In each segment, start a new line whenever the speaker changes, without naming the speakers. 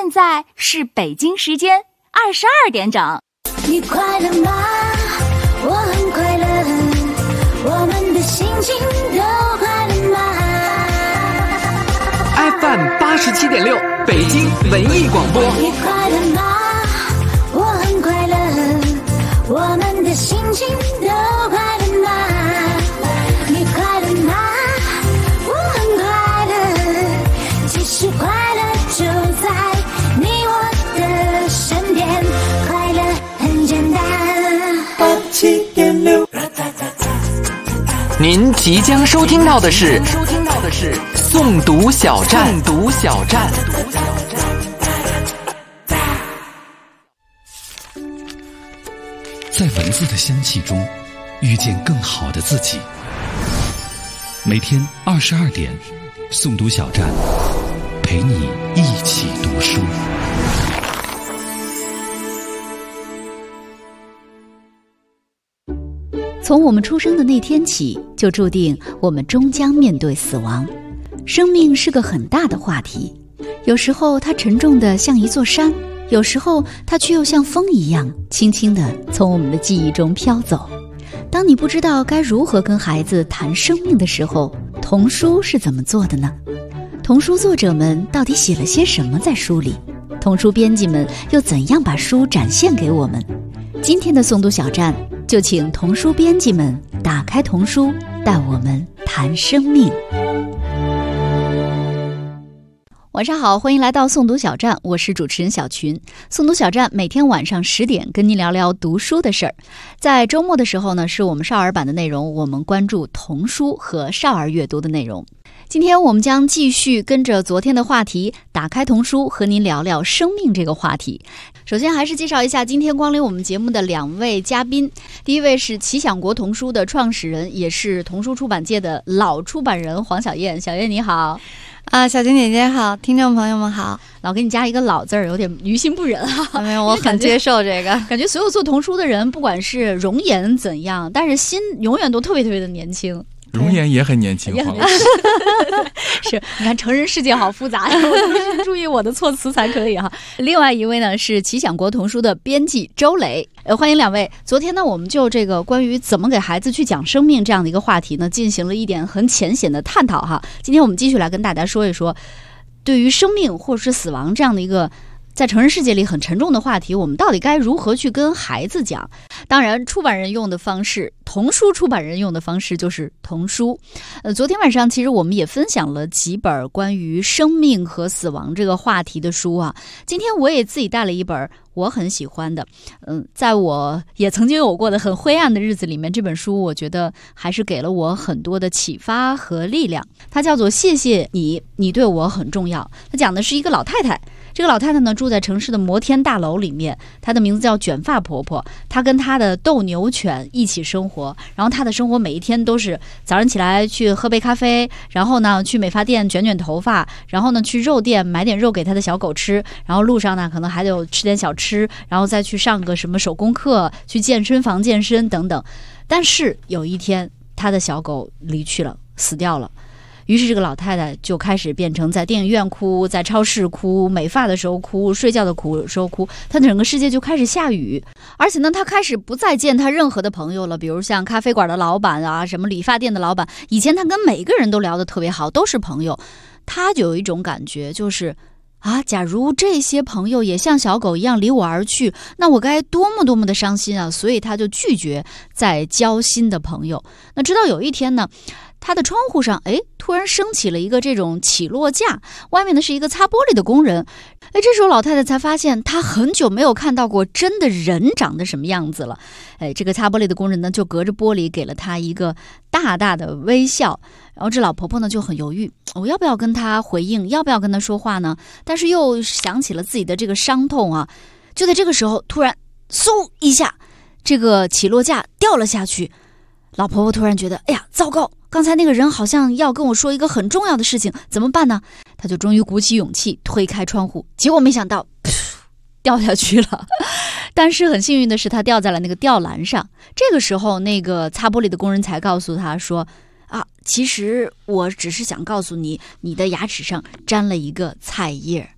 现在是北京时间22点整。
你快乐吗？我很快乐，我们的心情都快乐吗？
FM 87.6北京文艺广播。
你快乐吗？我很快乐，我们的心情都快乐吗？你快乐吗？我很快乐，其实快乐就在你我的身边，快乐很简单。87.6。
您即将收听到的是诵读小站。
在文字的香气中遇见更好的自己。每天22点，诵读小站陪你一起读书。
从我们出生的那天起，就注定我们终将面对死亡。生命是个很大的话题，有时候它沉重的像一座山，有时候它却又像风一样轻轻地从我们的记忆中飘走。当你不知道该如何跟孩子谈生命的时候，童书是怎么做的呢？童书作者们到底写了些什么在书里？童书编辑们又怎样把书展现给我们？今天的诵读小站就请童书编辑们打开童书，带我们谈生命。晚上好，欢迎来到诵读小站，我是主持人小群。诵读小站每天晚上10点跟您聊聊读书的事儿。在周末的时候呢，是我们少儿版的内容，我们关注童书和少儿阅读的内容。今天我们将继续跟着昨天的话题，打开童书和您聊聊生命这个话题。首先还是介绍一下今天光临我们节目的2位嘉宾。第一位是奇想国童书的创始人，也是童书出版界的老出版人黄小燕。小燕你好。
小金姐姐好，听众朋友们好。
老给你加一个老字儿，有点于心不忍啊。
没有，我很接受这个。
感觉所有做童书的人，不管是容颜怎样，但是心永远都特别特别的年轻。
容颜也很年轻，黄老师。
是，你看成人世界好复杂呀，我注意我的措辞才可以哈。另外一位呢是奇想国童书的编辑周磊，欢迎2位。昨天呢，我们就这个关于怎么给孩子去讲生命这样的一个话题呢，进行了一点很浅显的探讨哈。今天我们继续来跟大家说一说，对于生命或者是死亡这样的一个在成人世界里很沉重的话题，我们到底该如何去跟孩子讲？当然，出版人用的方式，童书出版人用的方式就是童书。昨天晚上其实我们也分享了几本关于生命和死亡这个话题的书啊。今天我也自己带了一本我很喜欢的，在我也曾经有过的很灰暗的日子里面，这本书我觉得还是给了我很多的启发和力量。它叫做《谢谢你，你对我很重要》。它讲的是一个老太太。这个老太太呢，住在城市的摩天大楼里面，她的名字叫卷发婆婆。她跟她的斗牛犬一起生活，然后她的生活每一天都是早上起来去喝杯咖啡，然后呢去美发店卷卷头发，然后呢去肉店买点肉给她的小狗吃，然后路上呢可能还得吃点小吃，然后再去上个什么手工课，去健身房健身等等。但是有一天，她的小狗离去了，死掉了。于是这个老太太就开始变成在电影院哭，在超市哭，美发的时候哭，睡觉的时候哭，她整个世界就开始下雨。而且呢，她开始不再见她任何的朋友了，比如像咖啡馆的老板啊，什么理发店的老板，以前她跟每个人都聊得特别好，都是朋友。她就有一种感觉，就是假如这些朋友也像小狗一样离我而去，那我该多么多么的伤心啊！所以她就拒绝再交新的朋友。那直到有一天呢，他的窗户上突然升起了一个这种起落架，外面呢是一个擦玻璃的工人。这时候老太太才发现她很久没有看到过真的人长得什么样子了。这个擦玻璃的工人呢就隔着玻璃给了她一个大大的微笑。然后这老婆婆呢就很犹豫，我要不要跟她回应，要不要跟她说话呢？但是又想起了自己的这个伤痛啊。就在这个时候，突然嗖一下，这个起落架掉了下去。老婆婆突然觉得，哎呀，糟糕！刚才那个人好像要跟我说一个很重要的事情，怎么办呢？她就终于鼓起勇气推开窗户，结果没想到掉下去了。但是很幸运的是，她掉在了那个吊篮上。这个时候，那个擦玻璃的工人才告诉她说，其实我只是想告诉你，你的牙齿上沾了一个菜叶。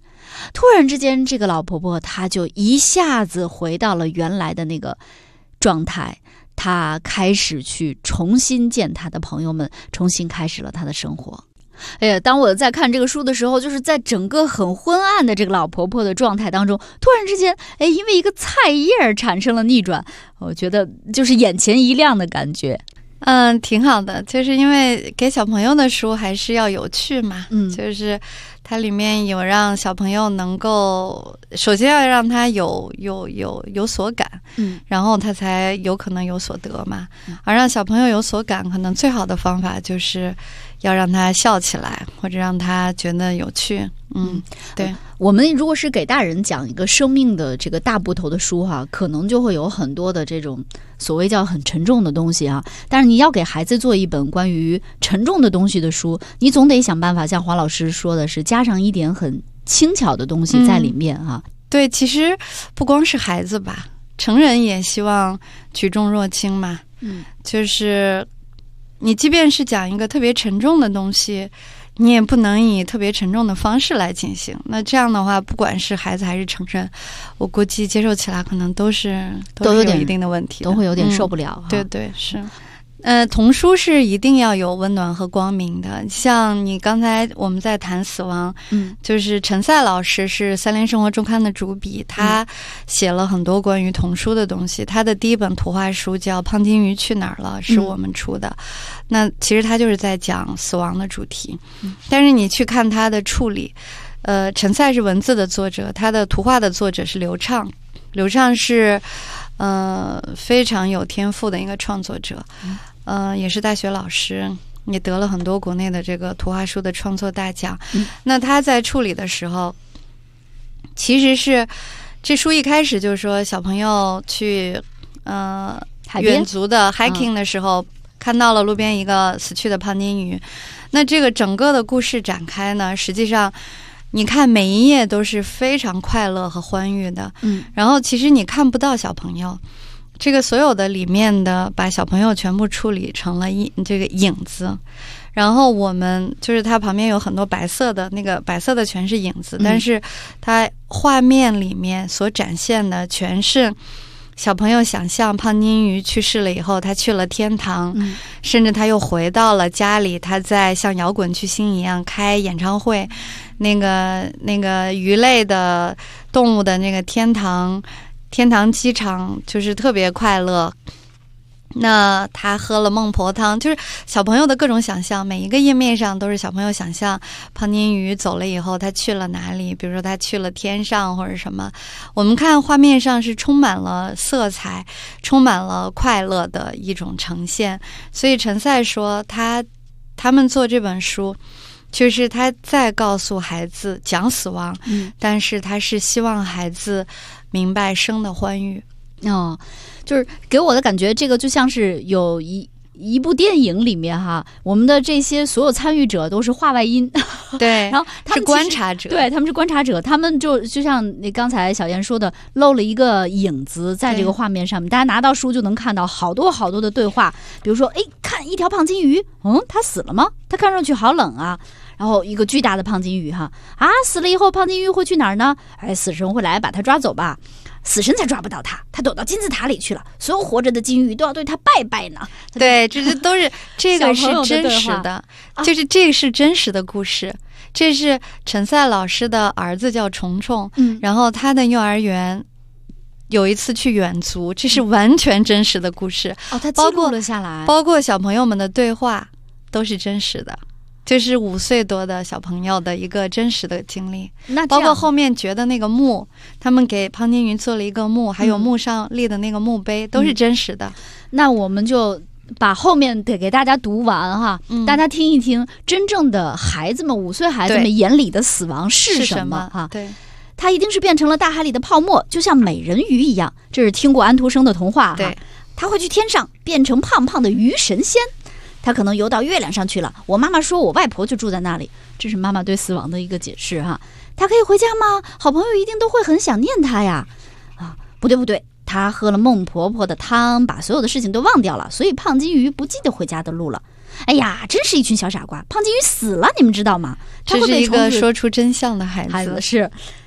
突然之间，这个老婆婆她就一下子回到了原来的那个状态，她开始去重新见她的朋友们，重新开始了她的生活。哎呀，当我在看这个书的时候，就是在整个很昏暗的这个老婆婆的状态当中，突然之间，哎，因为一个菜叶产生了逆转，我觉得就是眼前一亮的感觉。
挺好的，就是因为给小朋友的书还是要有趣嘛，就是它里面有让小朋友能够，首先要让他有所感，然后他才有可能有所得嘛。而让小朋友有所感，可能最好的方法就是要让他笑起来，或者让他觉得有趣。对。
我们如果是给大人讲一个生命的这个大部头的书哈，可能就会有很多的这种所谓叫很沉重的东西啊。但是你要给孩子做一本关于沉重的东西的书，你总得想办法，像黄老师说的是加上一点很轻巧的东西在里面啊。
对，其实不光是孩子吧，成人也希望举重若轻嘛。就是你即便是讲一个特别沉重的东西，你也不能以特别沉重的方式来进行。那这样的话，不管是孩子还是成人，我估计接受起来可能都有一定的问题，
都会有点受不了。
对对是。童书是一定要有温暖和光明的。像你刚才我们在谈死亡，就是陈赛老师是三联生活周刊的主笔，他写了很多关于童书的东西。他的第一本图画书叫《胖金鱼去哪儿了》，是我们出的。那其实他就是在讲死亡的主题，但是你去看他的处理，陈赛是文字的作者，他的图画的作者是刘畅。刘畅是非常有天赋的一个创作者，也是大学老师，也得了很多国内的这个图画书的创作大奖。那他在处理的时候，其实是这书一开始就是说小朋友去远足的 hiking 的时候，看到了路边一个死去的胖金鱼。那这个整个的故事展开呢，实际上你看每一页都是非常快乐和欢愉的，然后其实你看不到小朋友，这个所有的里面的把小朋友全部处理成了这个影子，然后我们就是它旁边有很多白色的，那个白色的全是影子，但是它画面里面所展现的全是小朋友想象胖金鱼去世了以后，他去了天堂，甚至他又回到了家里，他在像摇滚巨星一样开演唱会，那个鱼类的动物的那个天堂机场就是特别快乐。那他喝了孟婆汤，就是小朋友的各种想象，每一个页面上都是小朋友想象胖金鱼走了以后他去了哪里，比如说他去了天上或者什么。我们看画面上是充满了色彩，充满了快乐的一种呈现。所以陈赛说他们做这本书就是他在告诉孩子讲死亡，但是他是希望孩子明白生的欢愉。
就是给我的感觉，这个就像是有一部电影里面哈，我们的这些所有参与者都是话外音，
对，
然后他们
是观察者，
对，他们是观察者，他们就像你刚才小燕说的，露了一个影子在这个画面上面，大家拿到书就能看到好多好多的对话，比如说，哎，看一条胖金鱼，它死了吗？它看上去好冷啊。然后一个巨大的胖金鱼哈，死了以后胖金鱼会去哪儿呢？死神会来把它抓走吧？死神才抓不到它，它躲到金字塔里去了。所有活着的金鱼都要对它拜拜呢。
对，这都是这个是真实的，就是这个是真实的故事。这是陈赛老师的儿子叫虫虫，然后他的幼儿园有一次去远足，这是完全真实的故事。
他记录了下来，
包括小朋友们的对话都是真实的。就是5岁多的小朋友的一个真实的经历，包括后面掘的那个墓，他们给胖金鱼做了一个墓，还有墓上立的那个墓碑，都是真实的。
那我们就把后面得给大家读完哈，大家听一听真正的孩子们5岁孩子们眼里的死亡是什么哈？
对，
它一定是变成了大海里的泡沫，就像美人鱼一样。这是听过安徒生的童话哈，
对，
他会去天上变成胖胖的鱼神仙。他可能游到月亮上去了。我妈妈说我外婆就住在那里，这是妈妈对死亡的一个解释哈。他可以回家吗？好朋友一定都会很想念他呀。不对，他喝了孟婆婆的汤，把所有的事情都忘掉了，所以胖金鱼不记得回家的路了。哎呀，真是一群小傻瓜！胖金鱼死了，你们知道吗？
这是一个说出真相的孩子。
是，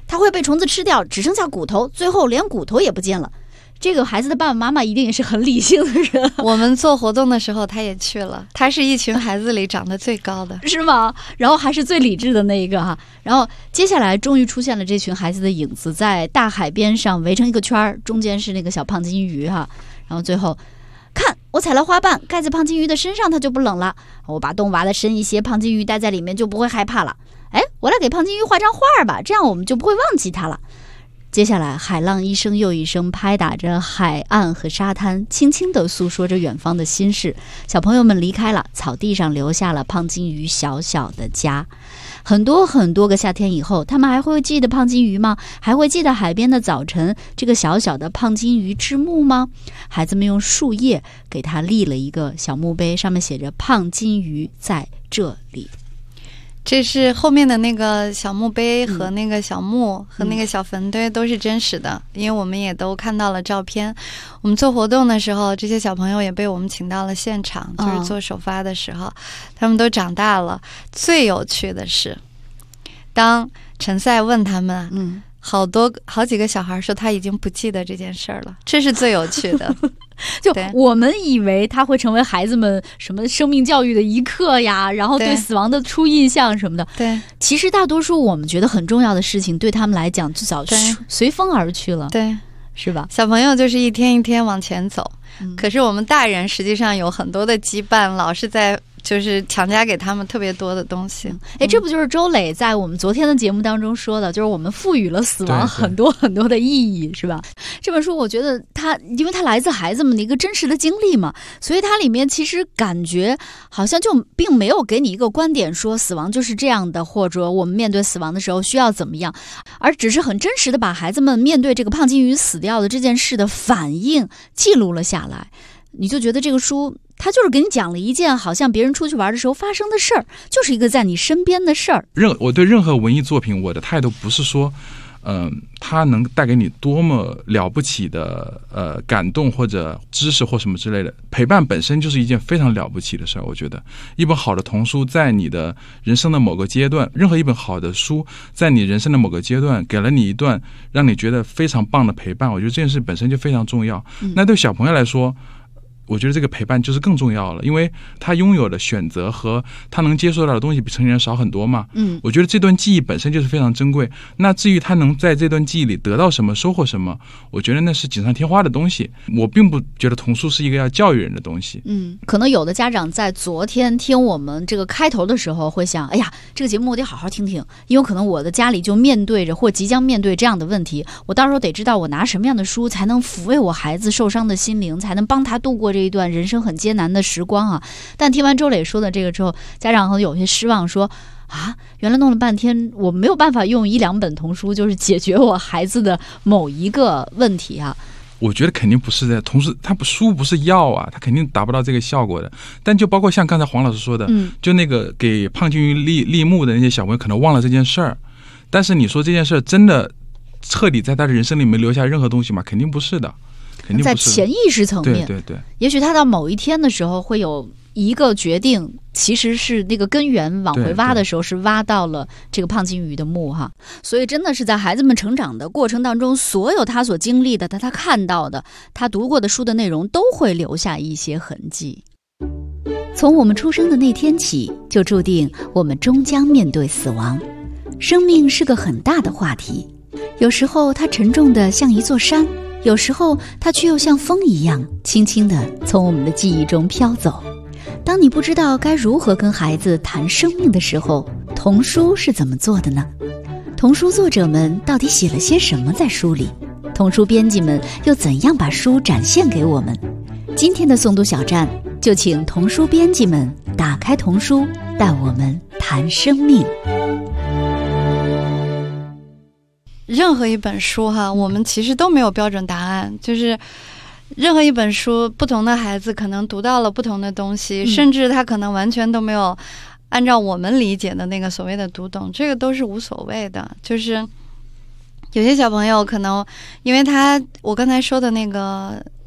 它会被虫子吃掉，只剩下骨头，最后连骨头也不见了。这个孩子的爸爸妈妈一定也是很理性的人。
我们做活动的时候他也去了，他是一群孩子里长得最高的。
是吗？然后还是最理智的那一个哈。然后接下来终于出现了这群孩子的影子，在大海边上围成一个圈，中间是那个小胖金鱼哈。然后最后看，我采了花瓣盖在胖金鱼的身上，它就不冷了。我把洞挖得深一些，胖金鱼待在里面就不会害怕了。哎，我来给胖金鱼画张画吧，这样我们就不会忘记它了。接下来，海浪一声又一声拍打着海岸和沙滩，轻轻地诉说着远方的心事。小朋友们离开了，草地上留下了胖金鱼小小的家。很多很多个夏天以后，他们还会记得胖金鱼吗？还会记得海边的早晨，这个小小的胖金鱼之墓吗？孩子们用树叶给它立了一个小墓碑，上面写着胖金鱼在这里。
这是后面的那个小墓碑和那个小墓和那个小坟堆都是真实的，因为我们也都看到了照片。我们做活动的时候，这些小朋友也被我们请到了现场，就是做首发的时候，他们都长大了。最有趣的是，当陈赛问他们，好几个小孩说他已经不记得这件事儿了，这是最有趣的。
就我们以为它会成为孩子们什么生命教育的一课呀，然后对死亡的初印象什么的。
对，
其实大多数我们觉得很重要的事情，对他们来讲就早随风而去了。
对，
是吧？
小朋友就是一天一天往前走，可是我们大人实际上有很多的羁绊，老是在就是强加给他们特别多的东西。
这不就是周磊在我们昨天的节目当中说的，就是我们赋予了死亡很多很多的意义，是吧？这本书我觉得因为它来自孩子们的一个真实的经历嘛，所以它里面其实感觉好像就并没有给你一个观点说死亡就是这样的，或者我们面对死亡的时候需要怎么样，而只是很真实的把孩子们面对这个胖金鱼死掉的这件事的反应记录了下来。你就觉得这个书它就是给你讲了一件好像别人出去玩的时候发生的事儿，就是一个在你身边的事儿。
我对任何文艺作品，我的态度不是说它能带给你多么了不起的感动或者知识或什么之类的，陪伴本身就是一件非常了不起的事儿。我觉得一本好的童书在你的人生的某个阶段，任何一本好的书在你人生的某个阶段给了你一段让你觉得非常棒的陪伴，我觉得这件事本身就非常重要。那对小朋友来说，我觉得这个陪伴就是更重要了，因为他拥有的选择和他能接受到的东西比成年人少很多嘛。我觉得这段记忆本身就是非常珍贵。那至于他能在这段记忆里得到什么、收获什么，我觉得那是锦上添花的东西。我并不觉得童书是一个要教育人的东西。
可能有的家长在昨天听我们这个开头的时候会想，哎呀，这个节目我得好好听听，因为可能我的家里就面对着或即将面对这样的问题，我到时候得知道我拿什么样的书才能抚慰我孩子受伤的心灵，才能帮他度过这一段人生很艰难的时光啊。但听完周磊说的这个之后，家长可能有些失望，说原来弄了半天我没有办法用1-2本童书就是解决我孩子的某一个问题啊。
我觉得肯定不是的，同时它书不是药啊，它肯定达不到这个效果的。但就包括像刚才黄老师说的，就那个给胖金鱼立墓的那些小朋友可能忘了这件事儿，但是你说这件事儿真的彻底在他的人生里没留下任何东西吗？肯定不是的。
在潜意识层面，
对，
也许他到某一天的时候会有一个决定，其实是那个根源往回挖的时候是挖到了这个胖金鱼的墓哈。所以真的是在孩子们成长的过程当中，所有他所经历的、他看到的、他读过的书的内容都会留下一些痕迹。从我们出生的那天起，就注定我们终将面对死亡。生命是个很大的话题，有时候它沉重的像一座山，有时候它却又像风一样轻轻地从我们的记忆中飘走。当你不知道该如何跟孩子谈生命的时候，童书是怎么做的呢？童书作者们到底写了些什么在书里？童书编辑们又怎样把书展现给我们？今天的诵读小站就请童书编辑们打开童书，带我们谈生命。
任何一本书哈，我们其实都没有标准答案，就是任何一本书，不同的孩子可能读到了不同的东西，甚至他可能完全都没有按照我们理解的那个所谓的读懂，这个都是无所谓的。就是有些小朋友可能因为我刚才说的那个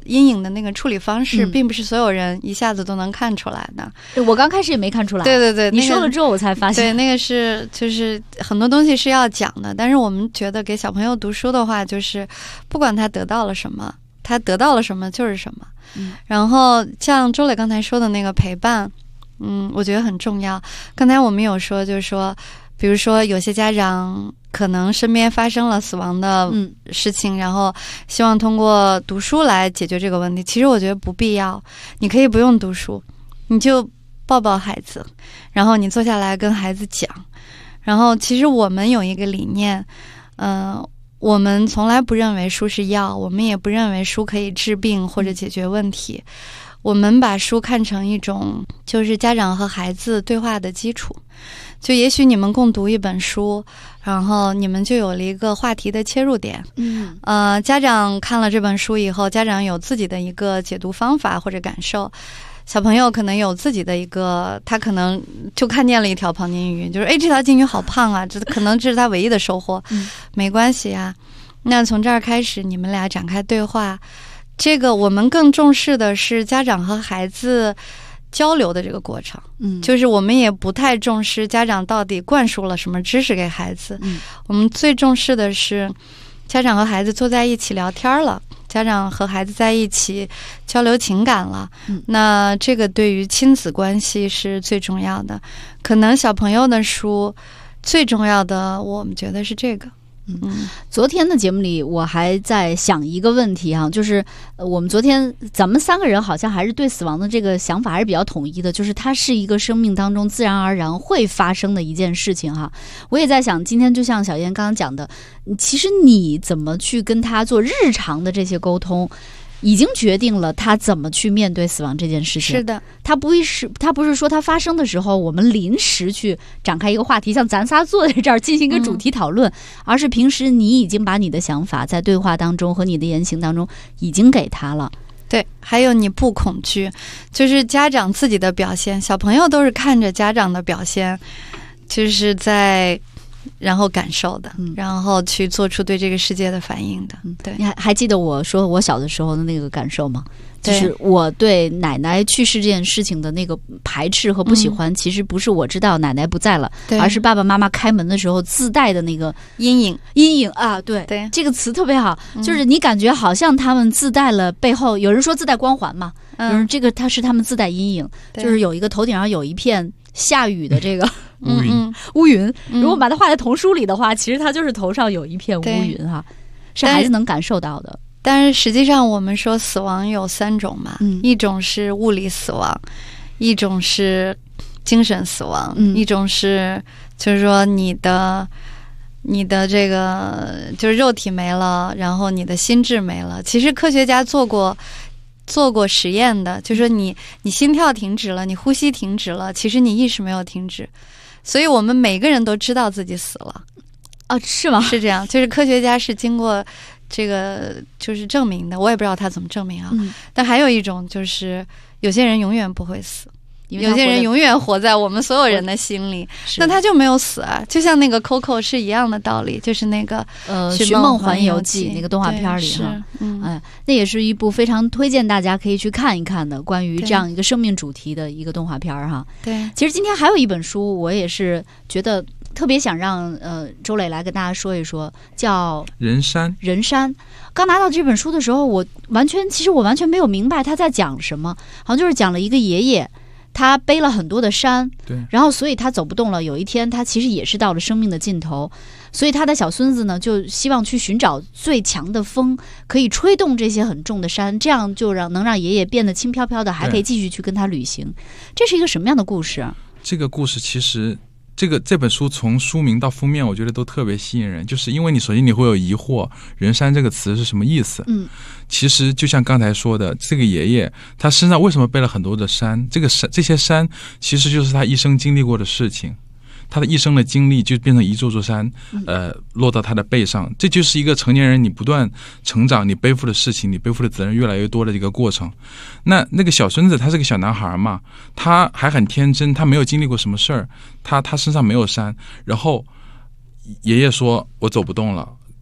阴影的那个处理方式，
嗯
并不是所有人一下子都能看出来的。
我刚开始也没看出来。
对对对，
你说了之后我才发现。
对，那个是就是很多东西是要讲的，但是我们觉得给小朋友读书的话，就是不管他得到了什么，他得到了什么就是什么。然后像周磊刚才说的那个陪伴，我觉得很重要。刚才我们有说，就是说，比如说有些家长可能身边发生了死亡的事情，然后希望通过读书来解决这个问题。其实我觉得不必要，你可以不用读书，你就抱抱孩子，然后你坐下来跟孩子讲。然后其实我们有一个理念，我们从来不认为书是药，我们也不认为书可以治病或者解决问题。我们把书看成一种就是家长和孩子对话的基础。就也许你们共读一本书，然后你们就有了一个话题的切入点。家长看了这本书以后，家长有自己的一个解读方法或者感受，小朋友可能有自己的一个，他可能就看见了一条黄金鱼，就是这条金鱼好胖啊，这可能这是他唯一的收获。没关系啊，那从这儿开始你们俩展开对话。这个我们更重视的是家长和孩子交流的这个过程。就是我们也不太重视家长到底灌输了什么知识给孩子。我们最重视的是家长和孩子坐在一起聊天了，家长和孩子在一起交流情感了。那这个对于亲子关系是最重要的。可能小朋友的书最重要的，我们觉得是这个。
昨天的节目里我还在想一个问题哈，就是我们昨天咱们3个人好像还是对死亡的这个想法还是比较统一的，就是它是一个生命当中自然而然会发生的一件事情哈。我也在想，今天就像小燕刚刚讲的，其实你怎么去跟他做日常的这些沟通，已经决定了他怎么去面对死亡这件事情。
是的，
他不是说他发生的时候我们临时去展开一个话题，像咱仨坐在这儿进行一个主题讨论，而是平时你已经把你的想法在对话当中和你的言行当中已经给他了。
对，还有你不恐惧，就是家长自己的表现，小朋友都是看着家长的表现，就是在然后感受的，然后去做出对这个世界的反应的。对，
你还记得我说我小的时候的那个感受吗？就是我对奶奶去世这件事情的那个排斥和不喜欢，其实不是我知道奶奶不在了，而是爸爸妈妈开门的时候自带的那个
阴影
啊。对，这个词特别好，就是你感觉好像他们自带了背后，有人说自带光环嘛，有人这个他是他们自带阴影，就是有一个头顶上有一片下雨的这个乌云。如果把它画在童书里的话，其实它就是头上有一片乌云哈，是孩子能感受到的。
但是实际上我们说死亡有3种嘛，一种是物理死亡，一种是精神死亡，一种是就是说你的这个就是肉体没了，然后你的心智没了。其实科学家做过实验的，就是说你心跳停止了，你呼吸停止了，其实你意识没有停止。所以我们每个人都知道自己死了
啊，是吗？
是这样，就是科学家是经过这个就是证明的，我也不知道他怎么证明啊。但还有一种就是有些人永远不会死，有些人永远活在我们所有人的心里，那他就没有死啊。就像那个 Coco 是一样的道理，就是那个
《寻梦环游记》那个动画片里哈，那也是一部非常推荐大家可以去看一看的关于这样一个生命主题的一个动画片哈。
对，
其实今天还有一本书，我也是觉得特别想让周磊来跟大家说一说，叫
人山。
刚拿到这本书的时候，我完全没有明白他在讲什么，好像就是讲了一个爷爷，他背了很多的山，
对，
然后所以他走不动了。有一天他其实也是到了生命的尽头，所以他的小孙子呢就希望去寻找最强的风，可以吹动这些很重的山，这样就能让爷爷变得轻飘飘的，还可以继续去跟他旅行。这是一个什么样的故事啊？
这个故事其实这本书从书名到封面我觉得都特别吸引人，就是因为你首先你会有疑惑人山这个词是什么意思。其实就像刚才说的，这个爷爷他身上为什么背了很多的山，这些山其实就是他一生经历过的事情，他的一生的经历就变成一座座山，落到他的背上。这就是一个成年人你不断成长，你背负的事情，你背负的责任越来越多的这个过程。那个小孙子他是个小男孩嘛，他还很天真，他没有经历过什么事儿，他身上没有山。然后爷爷说我走不动了，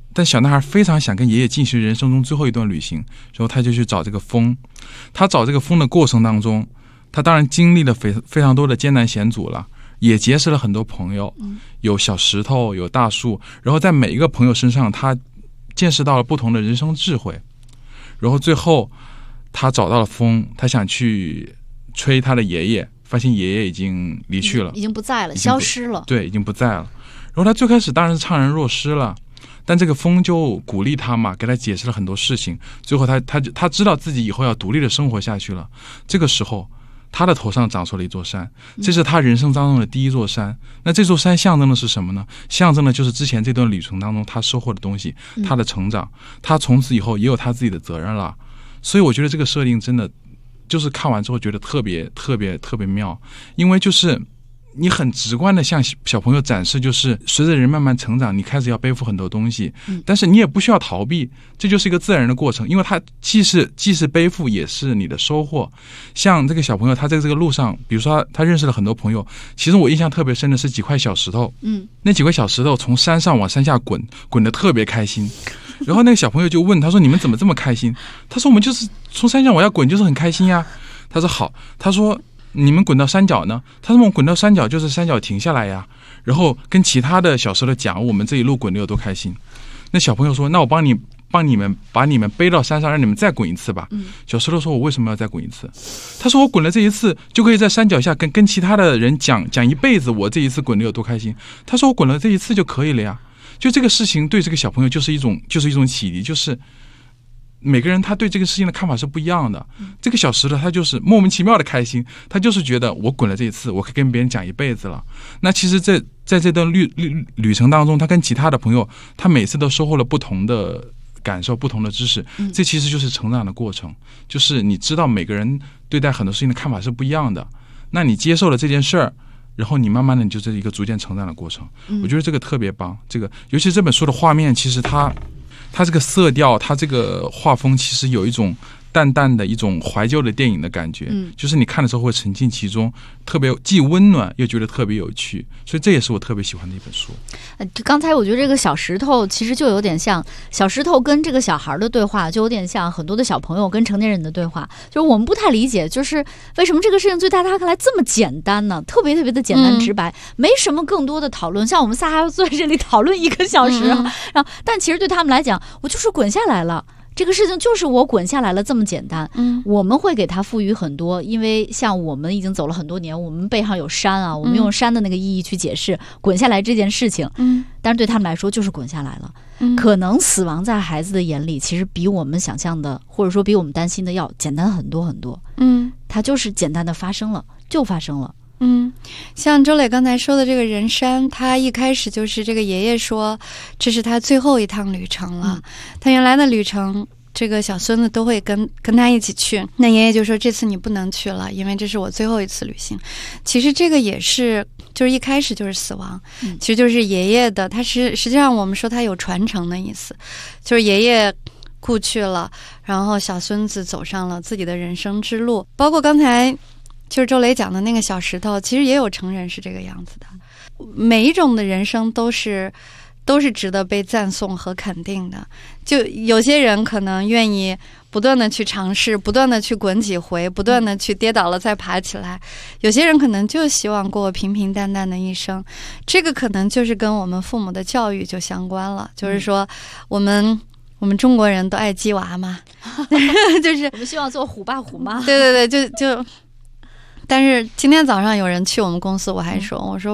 但小男孩非常想跟爷爷进行人生中最后一段旅行，然后他就去找这个风。他找这个风的过程当中，他当然经历了非常多的艰难险阻了，也结识了很多朋友，有小石头，有大树，然后在每一个朋友身上，他见识到了不同的人生智慧。然后最后他找到了风，他想去催他的爷爷，发现爷爷已经离去了，
已经不在了，消失了。
对，已经不在了。然后他最开始当然是怅然若失了，但这个风就鼓励他嘛，给他解释了很多事情。最后他知道自己以后要独立的生活下去了。这个时候他的头上长出了一座山，这是他人生当中的第一座山。那这座山象征的是什么呢？象征的就是之前这段旅程当中他收获的东西，他的成长。他从此以后也有他自己的责任了。所以我觉得这个设定真的就是看完之后觉得特别妙，因为就是你很直观的向小朋友展示，就是随着人慢慢成长，你开始要背负很多东西，但是你也不需要逃避，这就是一个自然的过程，因为它既是背负，也是你的收获。像这个小朋友，他在这个路上，比如说他认识了很多朋友，其实我印象特别深的是几块小石头，那几块小石头从山上往山下滚得特别开心。然后那个小朋友就问他说：“你们怎么这么开心？”他说：“我们就是从山上往下滚，就是很开心呀。”他说：“好。”他说：“你们滚到山脚呢？”他说：“我们滚到山脚就是山脚停下来呀。”然后跟其他的小石头讲我们这一路滚得有多开心。那小朋友说：“那我帮你们把你们背到山上，让你们再滚一次吧。”小石头说：“我为什么要再滚一次？”他说：“我滚了这一次，就可以在山脚下跟其他的人讲一辈子我这一次滚得有多开心。”他说：“我滚了这一次就可以了呀。”就这个事情对这个小朋友就是一种启迪，就是每个人他对这个事情的看法是不一样的。这个小石头他就是莫名其妙的开心，他就是觉得我滚了这一次，我可以跟别人讲一辈子了。那其实在这段旅程当中，他跟其他的朋友，他每次都收获了不同的感受，不同的知识。这其实就是成长的过程，就是你知道每个人对待很多事情的看法是不一样的，那你接受了这件事儿，然后你慢慢的你就是一个逐渐成长的过程。我觉得这个特别棒。这个尤其这本书的画面，其实它这个色调，它这个画风，其实有一种淡淡的一种怀旧的电影的感觉，就是你看的时候会沉浸其中，特别既温暖又觉得特别有趣，所以这也是我特别喜欢的一本书。
刚才我觉得这个小石头其实就有点像小石头跟这个小孩的对话，就有点像很多的小朋友跟成年人的对话，就是我们不太理解，就是为什么这个事情对大家看来这么简单呢？特别的简单直白，没什么更多的讨论。像我们仨还要坐在这里讨论1个小时，然后但其实对他们来讲，我就是滚下来了。这个事情就是我滚下来了这么简单。我们会给它赋予很多，因为像我们已经走了很多年，我们背上有山啊，我们用山的那个意义去解释滚下来这件事情。但是对他们来说就是滚下来了。可能死亡在孩子的眼里其实比我们想象的，或者说比我们担心的要简单很多很多。它就是简单的发生了，就发生了。
像周磊刚才说的这个人山，他一开始就是这个爷爷说这是他最后一趟旅程了。他原来的旅程这个小孙子都会跟他一起去，那爷爷就说这次你不能去了，因为这是我最后一次旅行。其实这个也是就是一开始就是死亡，其实就是爷爷的，他实际上我们说他有传承的意思，就是爷爷故去了，然后小孙子走上了自己的人生之路。包括刚才就是周磊讲的那个小石头，其实也有成人是这个样子的。每一种的人生都是值得被赞颂和肯定的。就有些人可能愿意不断的去尝试，不断的去滚几回，不断的去跌倒了再爬起来。有些人可能就希望过平平淡淡的一生。这个可能就是跟我们父母的教育就相关了，就是说我们中国人都爱鸡娃嘛，就是
我们希望做虎爸虎妈。
对，就。但是今天早上有人去我们公司，我说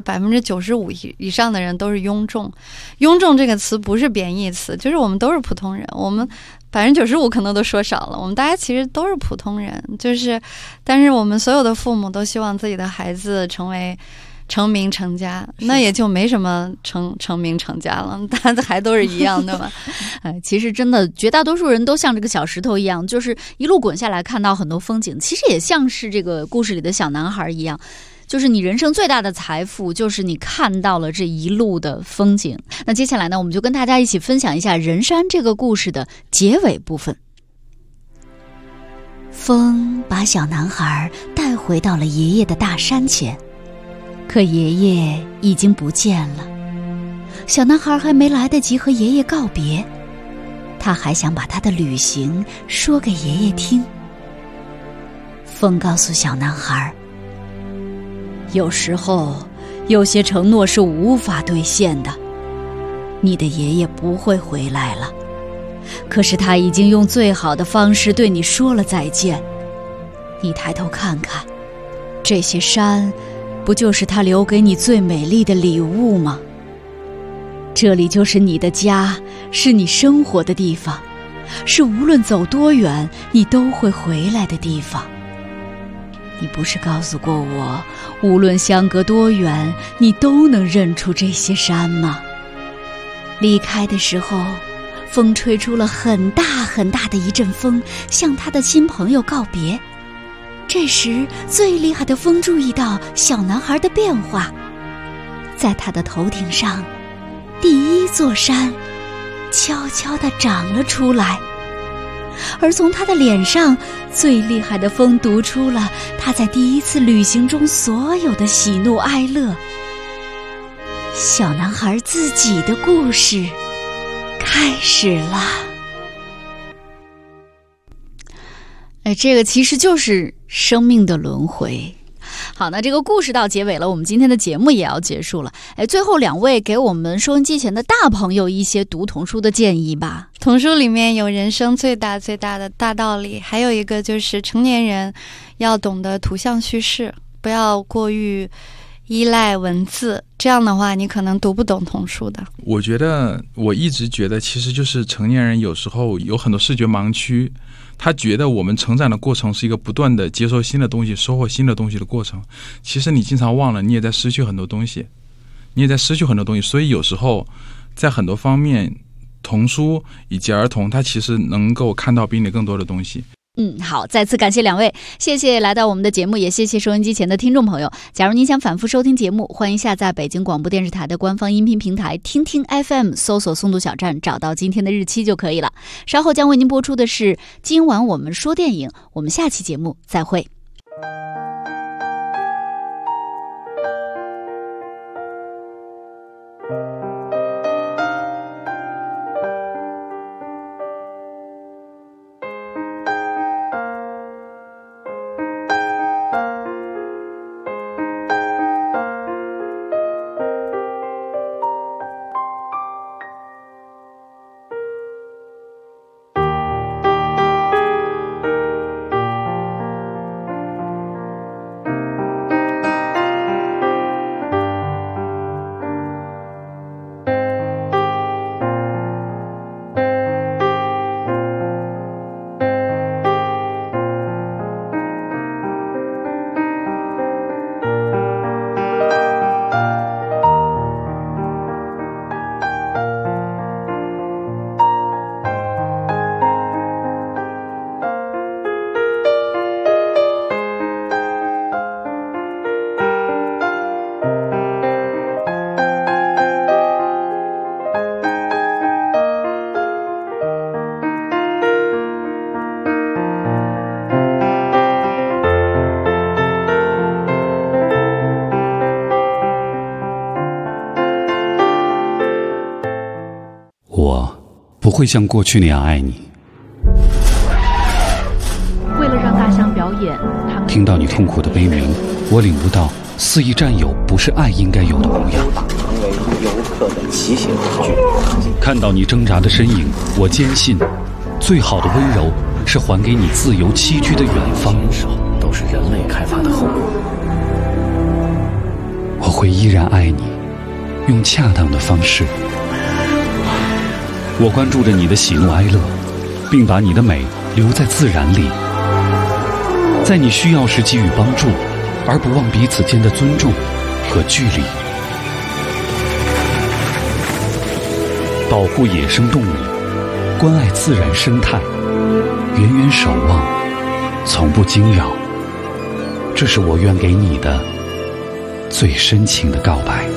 95%以上的人都是庸众。庸众这个词不是贬义词，就是我们都是普通人，我们95%可能都说少了，我们大家其实都是普通人。但是我们所有的父母都希望自己的孩子成名成家，那也就没什么成名成家了，大家还都是一样的嘛。
其实真的绝大多数人都像这个小石头一样，就是一路滚下来看到很多风景，其实也像是这个故事里的小男孩一样，就是你人生最大的财富就是你看到了这一路的风景。那接下来呢，我们就跟大家一起分享一下人山这个故事的结尾部分。
风把小男孩带回到了爷爷的大山前，可爷爷已经不见了。
小男孩还没来得及和爷爷告别，他还想把他的旅行说给爷爷听。风告诉小男孩，有时候有些承诺是无法兑现的，你的爷爷不会回来了，可是他已经用最好的方式对你说了再见。你抬头看看，这些山不就是他留给你最美丽的礼物吗？这里就是你的家，是你生活的地方，是无论走多远你都会回来的地方。你不是告诉过我，无论相隔多远你都能认出这些山吗？离开的时候，风吹出了很大很大的一阵风，向他的新朋友告别。这时最厉害的风注意到小男孩的变化，在他的头顶上，第一座山悄悄地长了出来，而从他的脸上，最厉害的风读出了他在第一次旅行中所有的喜怒哀乐。小男孩自己的故事开始了。这个其实就是生命的轮回。好，那这个故事到结尾了，我们今天的节目也要结束了。最后两位给我们收音机前的大朋友一些读童书的建议吧。
童书里面有人生最大最大的大道理，还有一个就是成年人要懂得图像叙事，不要过于依赖文字，这样的话你可能读不懂童书的。
我一直觉得其实就是成年人有时候有很多视觉盲区，他觉得我们成长的过程是一个不断的接受新的东西，收获新的东西的过程，其实你经常忘了你也在失去很多东西，所以有时候在很多方面童书以及儿童他其实能够看到比你更多的东西。
好，再次感谢两位，谢谢来到我们的节目，也谢谢收音机前的听众朋友。假如您想反复收听节目，欢迎下载北京广播电视台的官方音频平台听听 FM， 搜索诵读小站，找到今天的日期就可以了。稍后将为您播出的是今晚我们说电影，我们下期节目再会。
不会像过去那样爱你。
为了让大象表演，他们
听到你痛苦的悲鸣，我领悟到肆意占有不是爱应该有的模样。
成为游客的骑行工具。
看到你挣扎的身影，我坚信，最好的温柔是还给你自由栖居的远方。
都是人类开发的后果。
我会依然爱你，用恰当的方式。我关注着你的喜怒哀乐，并把你的美留在自然里，在你需要时给予帮助，而不忘彼此间的尊重和距离。保护野生动物，关爱自然生态，远远守望，从不惊扰，这是我愿给你的最深情的告白。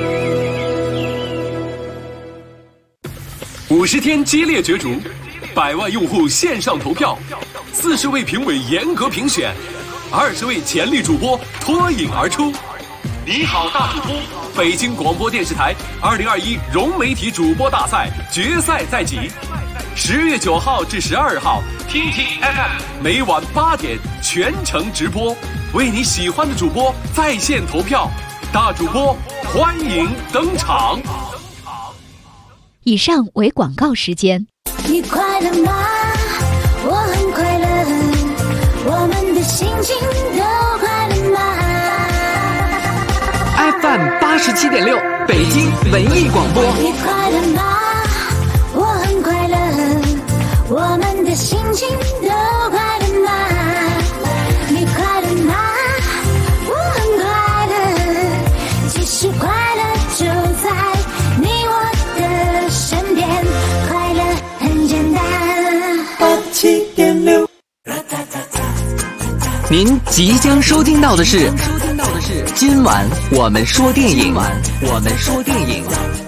50天激烈角逐，100万用户线上投票，40位评委严格评选，20位潜力主播脱颖而出。你好，大主播北京广播电视台2021融媒体主播大赛决赛在即，10月9号至12号，TT FM 每晚8点全程直播，为你喜欢的主播在线投票，大主播欢迎登场。
以上为广告时间。
你快乐吗？我很快乐，我们的心情都快乐吗？
FM 87.6北京文艺广播。
你快乐吗？我很快乐，我们的心情都快乐吗？你快乐吗？我很快乐，其实快乐就在你我的身边，快乐很简单。87.6。
您即将收听到的是今晚我们说电影。